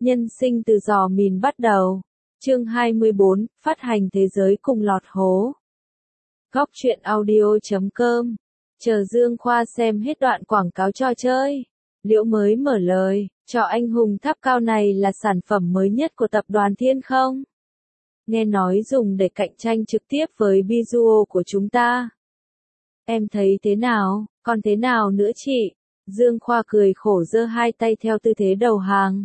Nhân sinh từ giò mìn bắt đầu. Chương 24, phát hành thế giới cùng lọt hố. Góc truyện audio.com. Chờ Dương Khoa xem hết đoạn quảng cáo trò chơi. Liễu mới mở lời, trò anh hùng tháp cao này là sản phẩm mới nhất của tập đoàn Thiên không? Nghe nói dùng để cạnh tranh trực tiếp với Bisuo của chúng ta. Em thấy thế nào, còn thế nào nữa chị? Dương Khoa cười khổ giơ hai tay theo tư thế đầu hàng.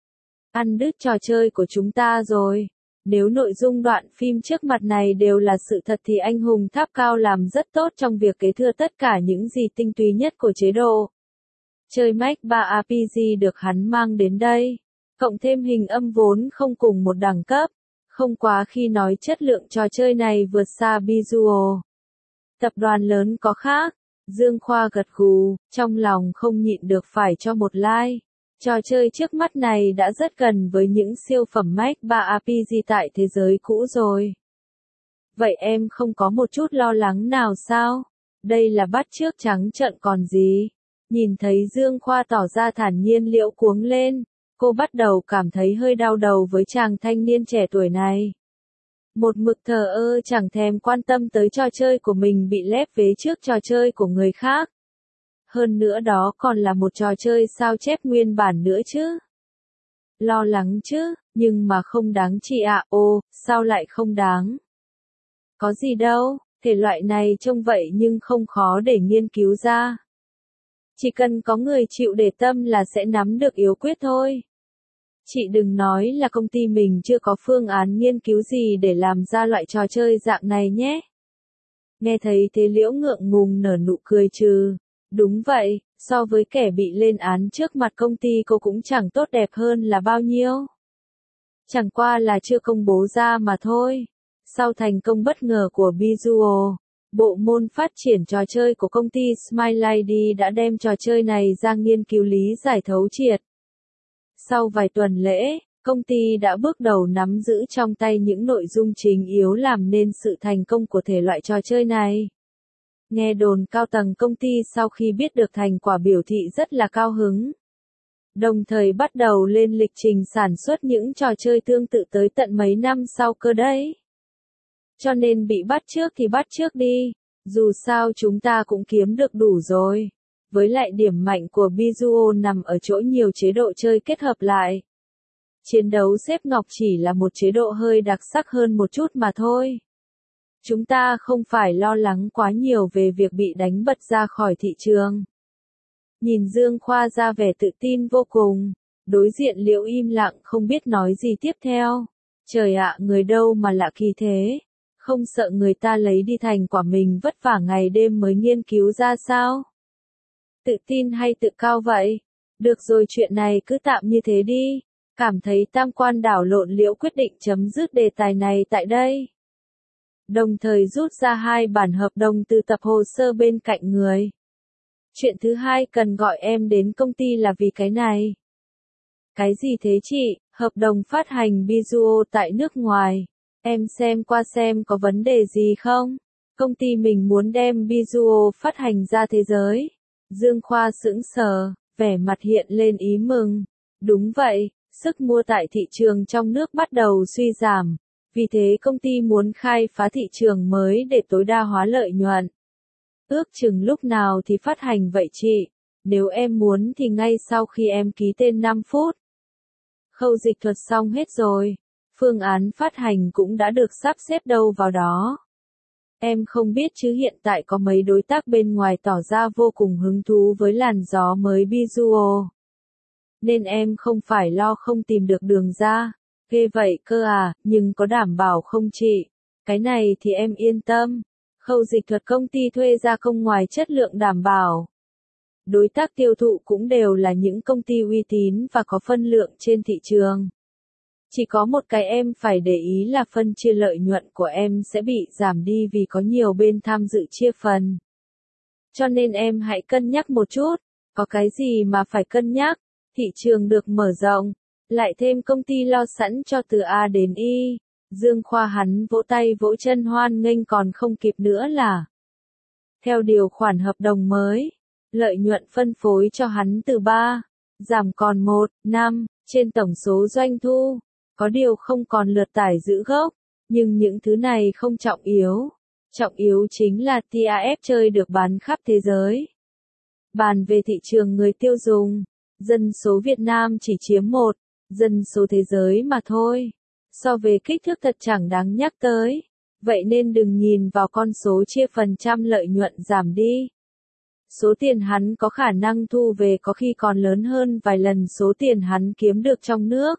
Ăn đứt trò chơi của chúng ta rồi. Nếu nội dung đoạn phim trước mặt này đều là sự thật thì anh hùng tháp cao làm rất tốt trong việc kế thừa tất cả những gì tinh túy nhất của chế độ. Chơi Mac 3 RPG được hắn mang đến đây, cộng thêm hình âm vốn không cùng một đẳng cấp, không quá khi nói chất lượng trò chơi này vượt xa Bisuo. Tập đoàn lớn có khác. Dương Khoa gật gù, trong lòng không nhịn được phải cho một like. Trò chơi trước mắt này đã rất gần với những siêu phẩm Mac 3 RPG tại thế giới cũ rồi. Vậy em không có một chút lo lắng nào sao? Đây là bắt chước trắng trợn còn gì? Nhìn thấy Dương Khoa tỏ ra thản nhiên, Liễu cuống lên. Cô bắt đầu cảm thấy hơi đau đầu với chàng thanh niên trẻ tuổi này. Một mực thờ ơ chẳng thèm quan tâm tới trò chơi của mình bị lép vế trước trò chơi của người khác. Hơn nữa đó còn là một trò chơi sao chép nguyên bản nữa chứ. Lo lắng chứ, nhưng mà không đáng chị ạ. Ồ, sao lại không đáng? Có gì đâu, thể loại này trông vậy nhưng không khó để nghiên cứu ra. Chỉ cần có người chịu để tâm là sẽ nắm được yếu quyết thôi. Chị đừng nói là công ty mình chưa có phương án nghiên cứu gì để làm ra loại trò chơi dạng này nhé. Nghe thấy thế Liễu ngượng ngùng nở nụ cười trừ. Đúng vậy, so với kẻ bị lên án trước mặt công ty cô cũng chẳng tốt đẹp hơn là bao nhiêu. Chẳng qua là chưa công bố ra mà thôi. Sau thành công bất ngờ của Bisuo, bộ môn phát triển trò chơi của công ty Smile ID đã đem trò chơi này ra nghiên cứu lý giải thấu triệt. Sau vài tuần lễ, công ty đã bước đầu nắm giữ trong tay những nội dung chính yếu làm nên sự thành công của thể loại trò chơi này. Nghe đồn cao tầng công ty sau khi biết được thành quả biểu thị rất là cao hứng. Đồng thời bắt đầu lên lịch trình sản xuất những trò chơi tương tự tới tận mấy năm sau cơ đấy. Cho nên bị bắt chước thì bắt chước đi, dù sao chúng ta cũng kiếm được đủ rồi. Với lại điểm mạnh của Bisuo nằm ở chỗ nhiều chế độ chơi kết hợp lại. Chiến đấu xếp ngọc chỉ là một chế độ hơi đặc sắc hơn một chút mà thôi. Chúng ta không phải lo lắng quá nhiều về việc bị đánh bật ra khỏi thị trường. Nhìn Dương Khoa ra vẻ tự tin vô cùng, đối diện Liễu im lặng không biết nói gì tiếp theo. Trời ạ, người đâu mà lạ kỳ thế, không sợ người ta lấy đi thành quả mình vất vả ngày đêm mới nghiên cứu ra sao? Tự tin hay tự cao vậy? Được rồi, chuyện này cứ tạm như thế đi. Cảm thấy tam quan đảo lộn, Liễu quyết định chấm dứt đề tài này tại đây. Đồng thời rút ra 2 bản hợp đồng từ tập hồ sơ bên cạnh người. Chuyện thứ hai cần gọi em đến công ty là vì cái này. Cái gì thế chị? Hợp đồng phát hành Bisuo tại nước ngoài. Em xem qua xem có vấn đề gì không? Công ty mình muốn đem Bisuo phát hành ra thế giới. Dương Khoa sững sờ, vẻ mặt hiện lên ý mừng. Đúng vậy, sức mua tại thị trường trong nước bắt đầu suy giảm. Vì thế công ty muốn khai phá thị trường mới để tối đa hóa lợi nhuận. Ước chừng lúc nào thì phát hành vậy chị? Nếu em muốn thì ngay sau khi em ký tên 5 phút. Khâu dịch thuật xong hết rồi. Phương án phát hành cũng đã được sắp xếp đâu vào đó. Em không biết chứ hiện tại có mấy đối tác bên ngoài tỏ ra vô cùng hứng thú với làn gió mới Bisuo. Nên em không phải lo không tìm được đường ra. Ghê vậy cơ à, nhưng có đảm bảo không chị? Cái này thì em yên tâm. Khâu dịch thuật công ty thuê gia công ngoài chất lượng đảm bảo. Đối tác tiêu thụ cũng đều là những công ty uy tín và có phân lượng trên thị trường. Chỉ có một cái em phải để ý là phân chia lợi nhuận của em sẽ bị giảm đi vì có nhiều bên tham dự chia phần. Cho nên em hãy cân nhắc một chút. Có cái gì mà phải cân nhắc? Thị trường được mở rộng. Lại thêm công ty lo sẵn cho từ A đến Y. Dương Khoa hắn vỗ tay vỗ chân hoan nghênh còn không kịp nữa là. Theo điều khoản hợp đồng mới, lợi nhuận phân phối cho hắn từ 3, giảm còn 1, 5, trên tổng số doanh thu, có điều không còn lượt tải giữ gốc, nhưng những thứ này không trọng yếu. Trọng yếu chính là TAF chơi được bán khắp thế giới. Bàn về thị trường người tiêu dùng, dân số Việt Nam chỉ chiếm 1, dân số thế giới mà thôi. So về kích thước thật chẳng đáng nhắc tới. Vậy nên đừng nhìn vào con số chia phần trăm lợi nhuận giảm đi. Số tiền hắn có khả năng thu về có khi còn lớn hơn vài lần số tiền hắn kiếm được trong nước.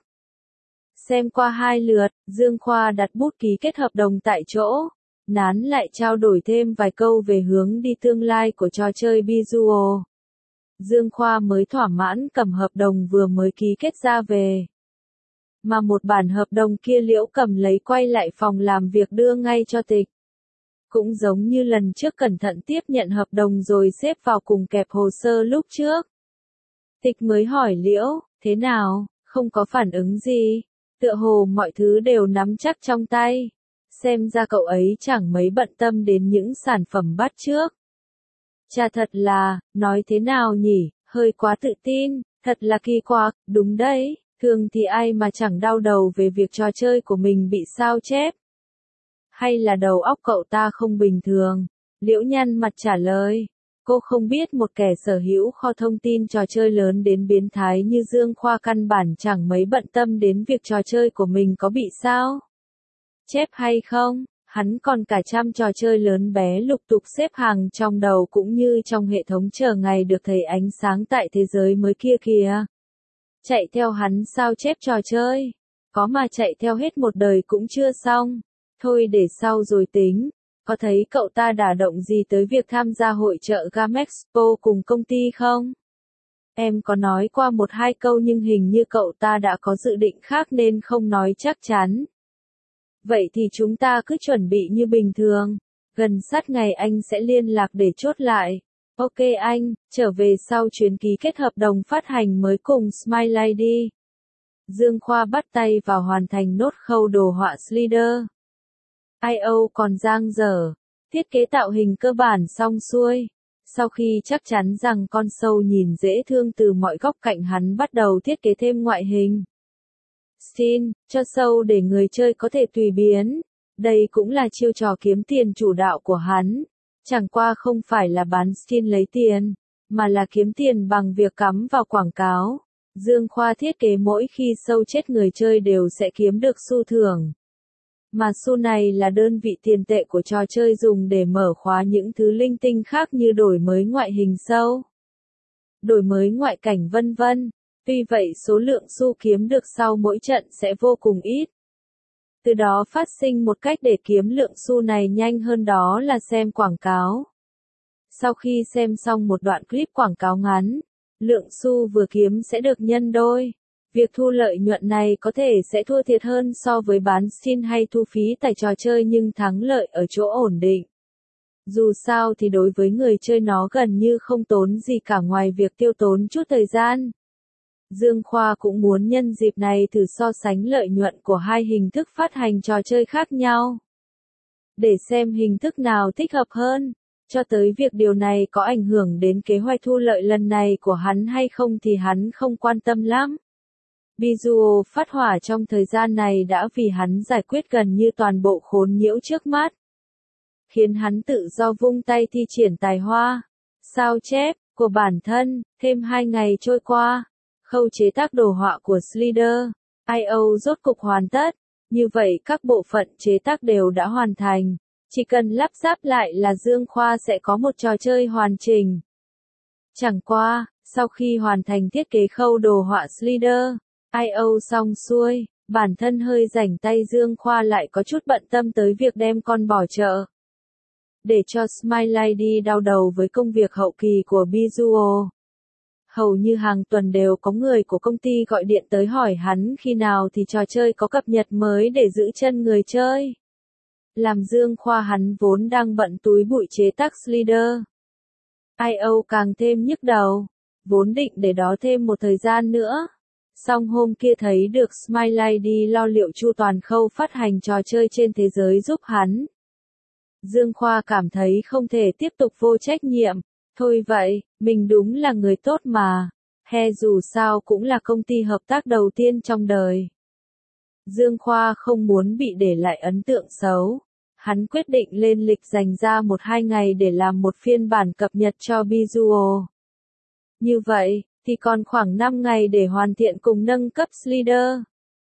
Xem qua 2 lượt, Dương Khoa đặt bút ký kết hợp đồng tại chỗ. Nán lại trao đổi thêm vài câu về hướng đi tương lai của trò chơi Visual. Dương Khoa mới thỏa mãn cầm hợp đồng vừa mới ký kết ra về. Mà một bản hợp đồng kia Liễu cầm lấy quay lại phòng làm việc đưa ngay cho Tịch. Cũng giống như lần trước cẩn thận tiếp nhận hợp đồng rồi xếp vào cùng kẹp hồ sơ lúc trước. Tịch mới hỏi Liễu, thế nào, không có phản ứng gì, tựa hồ mọi thứ đều nắm chắc trong tay. Xem ra cậu ấy chẳng mấy bận tâm đến những sản phẩm bắt chước. Chà thật là, nói thế nào nhỉ, hơi quá tự tin, thật là kỳ quặc, đúng đấy, thường thì ai mà chẳng đau đầu về việc trò chơi của mình bị sao chép. Hay là đầu óc cậu ta không bình thường? Liễu nhăn mặt trả lời. Cô không biết một kẻ sở hữu kho thông tin trò chơi lớn đến biến thái như Dương Khoa căn bản chẳng mấy bận tâm đến việc trò chơi của mình có bị sao chép hay không, hắn còn cả trăm trò chơi lớn bé lục tục xếp hàng trong đầu cũng như trong hệ thống chờ ngày được thấy ánh sáng tại thế giới mới kia kìa. Chạy theo hắn sao chép trò chơi, có mà chạy theo hết một đời cũng chưa xong, thôi để sau rồi tính. Có thấy cậu ta đả động gì tới việc tham gia hội chợ Gamexpo cùng công ty không? Em có nói qua 1-2 câu nhưng hình như cậu ta đã có dự định khác nên không nói chắc chắn. Vậy thì chúng ta cứ chuẩn bị như bình thường. Gần sát ngày anh sẽ liên lạc để chốt lại. Ok anh, trở về sau chuyến ký kết hợp đồng phát hành mới cùng Smiley đi. Dương Khoa bắt tay vào hoàn thành nốt khâu đồ họa slider. I.O. còn dang dở. Thiết kế tạo hình cơ bản xong xuôi. Sau khi chắc chắn rằng con sâu nhìn dễ thương từ mọi góc cạnh hắn bắt đầu thiết kế thêm ngoại hình. Skin, cho sâu để người chơi có thể tùy biến. Đây cũng là chiêu trò kiếm tiền chủ đạo của hắn. Chẳng qua không phải là bán skin lấy tiền, mà là kiếm tiền bằng việc cắm vào quảng cáo. Dương Khoa thiết kế mỗi khi sâu chết người chơi đều sẽ kiếm được xu thưởng. Mà xu này là đơn vị tiền tệ của trò chơi dùng để mở khóa những thứ linh tinh khác như đổi mới ngoại hình sâu, đổi mới ngoại cảnh vân vân. Tuy vậy số lượng xu kiếm được sau mỗi trận sẽ vô cùng ít. Từ đó phát sinh một cách để kiếm lượng xu này nhanh hơn, đó là xem quảng cáo. Sau khi xem xong một đoạn clip quảng cáo ngắn, lượng xu vừa kiếm sẽ được nhân đôi. Việc thu lợi nhuận này có thể sẽ thua thiệt hơn so với bán skin hay thu phí tải trò chơi nhưng thắng lợi ở chỗ ổn định. Dù sao thì đối với người chơi nó gần như không tốn gì cả ngoài việc tiêu tốn chút thời gian. Dương Khoa cũng muốn nhân dịp này thử so sánh lợi nhuận của hai hình thức phát hành trò chơi khác nhau. Để xem hình thức nào thích hợp hơn. Cho tới việc điều này có ảnh hưởng đến kế hoạch thu lợi lần này của hắn hay không thì hắn không quan tâm lắm. Visual phát hỏa trong thời gian này đã vì hắn giải quyết gần như toàn bộ khốn nhiễu trước mắt, khiến hắn tự do vung tay thi triển tài hoa, sao chép của bản thân. Thêm 2 ngày trôi qua, khâu chế tác đồ họa của Slider.io rốt cục hoàn tất. Như vậy các bộ phận chế tác đều đã hoàn thành, chỉ cần lắp ráp lại là Dương Khoa sẽ có một trò chơi hoàn chỉnh. Chẳng qua, sau khi hoàn thành thiết kế khâu đồ họa Slider.io xong xuôi, bản thân hơi rảnh tay Dương Khoa lại có chút bận tâm tới việc đem con bỏ chợ. Để cho Smiley đi đau đầu với công việc hậu kỳ của Visual. Hầu như hàng tuần đều có người của công ty gọi điện tới hỏi hắn khi nào thì trò chơi có cập nhật mới để giữ chân người chơi. Làm Dương Khoa hắn vốn đang bận túi bụi chế tác Slider.io càng thêm nhức đầu, vốn định để đó thêm một thời gian nữa. Song hôm kia thấy được Smiley đi lo liệu chu toàn khâu phát hành trò chơi trên thế giới giúp hắn. Dương Khoa cảm thấy không thể tiếp tục vô trách nhiệm. Thôi vậy, mình đúng là người tốt mà. He dù sao cũng là công ty hợp tác đầu tiên trong đời. Dương Khoa không muốn bị để lại ấn tượng xấu. Hắn quyết định lên lịch dành ra 1-2 ngày để làm một phiên bản cập nhật cho Visual. Như vậy, thì còn khoảng 5 ngày để hoàn thiện cùng nâng cấp Slider.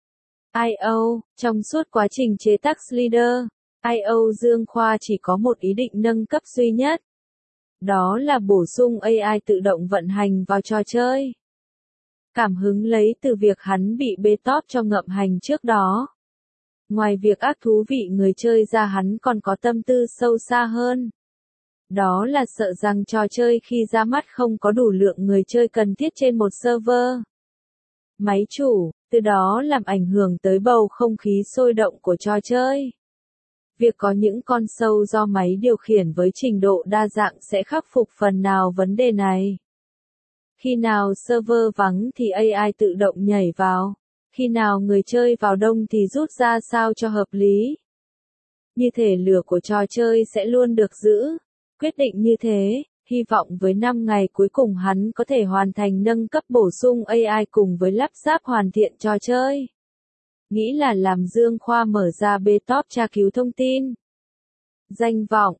I.O. Trong suốt quá trình chế tác Slider, I.O. Dương Khoa chỉ có một ý định nâng cấp duy nhất. Đó là bổ sung AI tự động vận hành vào trò chơi. Cảm hứng lấy từ việc hắn bị bê tóp cho ngậm hành trước đó. Ngoài việc ác thú vị người chơi ra, hắn còn có tâm tư sâu xa hơn. Đó là sợ rằng trò chơi khi ra mắt không có đủ lượng người chơi cần thiết trên một server. Máy chủ, từ đó làm ảnh hưởng tới bầu không khí sôi động của trò chơi. Việc có những con sâu do máy điều khiển với trình độ đa dạng sẽ khắc phục phần nào vấn đề này. Khi nào server vắng thì AI tự động nhảy vào, khi nào người chơi vào đông thì rút ra sao cho hợp lý. Như thể lửa của trò chơi sẽ luôn được giữ. Quyết định như thế, hy vọng với 5 ngày cuối cùng hắn có thể hoàn thành nâng cấp bổ sung AI cùng với lắp ráp hoàn thiện trò chơi. Nghĩ là làm Dương Khoa mở ra bTop tra cứu thông tin. Danh vọng,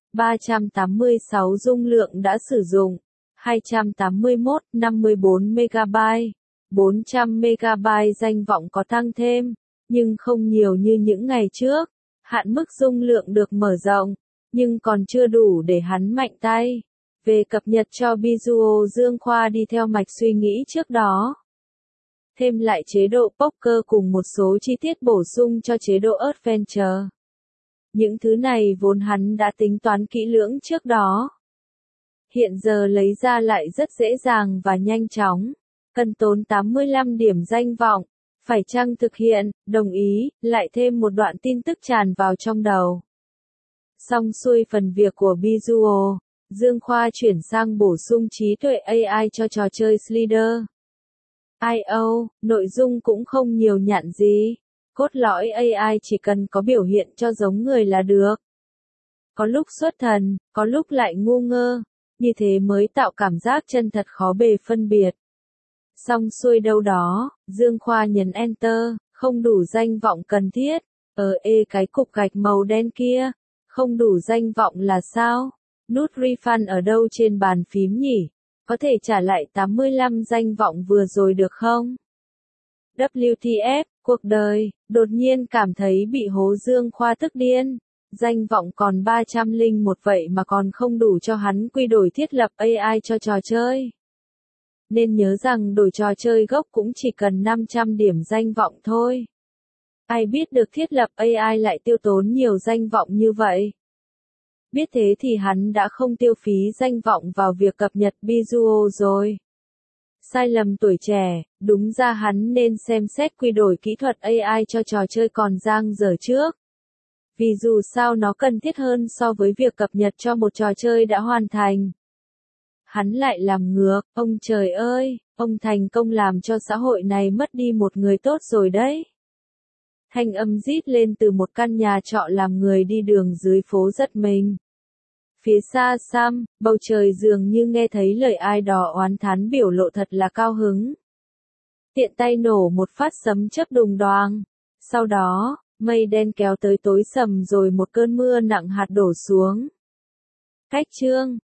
386 dung lượng đã sử dụng, 281, 54 MB, 400 MB danh vọng có tăng thêm, nhưng không nhiều như những ngày trước. Hạn mức dung lượng được mở rộng, nhưng còn chưa đủ để hắn mạnh tay. Về cập nhật cho Visual, Dương Khoa đi theo mạch suy nghĩ trước đó. Thêm lại chế độ poker cùng một số chi tiết bổ sung cho chế độ Adventure. Những thứ này vốn hắn đã tính toán kỹ lưỡng trước đó. Hiện giờ lấy ra lại rất dễ dàng và nhanh chóng. Cần tốn 85 điểm danh vọng. Phải chăng thực hiện, đồng ý, lại thêm một đoạn tin tức tràn vào trong đầu. Xong xuôi phần việc của Visual, Dương Khoa chuyển sang bổ sung trí tuệ AI cho trò chơi Slider. I.O. Nội dung cũng không nhiều nhặn gì. Cốt lõi AI chỉ cần có biểu hiện cho giống người là được. Có lúc xuất thần, có lúc lại ngu ngơ. Như thế mới tạo cảm giác chân thật khó bề phân biệt. Xong xuôi đâu đó, Dương Khoa nhấn Enter, không đủ danh vọng cần thiết. Cái cục gạch màu đen kia, không đủ danh vọng là sao? Nút refund ở đâu trên bàn phím nhỉ? Có thể trả lại 85 danh vọng vừa rồi được không? WTF, cuộc đời, đột nhiên cảm thấy bị hố. Dương Khoa tức điên. Danh vọng còn 301 vậy mà còn không đủ cho hắn quy đổi thiết lập AI cho trò chơi. Nên nhớ rằng đổi trò chơi gốc cũng chỉ cần 500 điểm danh vọng thôi. Ai biết được thiết lập AI lại tiêu tốn nhiều danh vọng như vậy. Biết thế thì hắn đã không tiêu phí danh vọng vào việc cập nhật Visual rồi. Sai lầm tuổi trẻ, đúng ra hắn nên xem xét quy đổi kỹ thuật AI cho trò chơi còn dang dở trước. Vì dù sao nó cần thiết hơn so với việc cập nhật cho một trò chơi đã hoàn thành. Hắn lại làm ngược, ông trời ơi, ông thành công làm cho xã hội này mất đi một người tốt rồi đấy. Thanh âm rít lên từ một căn nhà trọ làm người đi đường dưới phố giật mình. Phía xa xăm, bầu trời dường như nghe thấy lời ai đó oán thán, biểu lộ thật là cao hứng. Tiện tay nổ một phát sấm chớp đùng đoàng. Sau đó, mây đen kéo tới tối sầm rồi một cơn mưa nặng hạt đổ xuống. Cách chương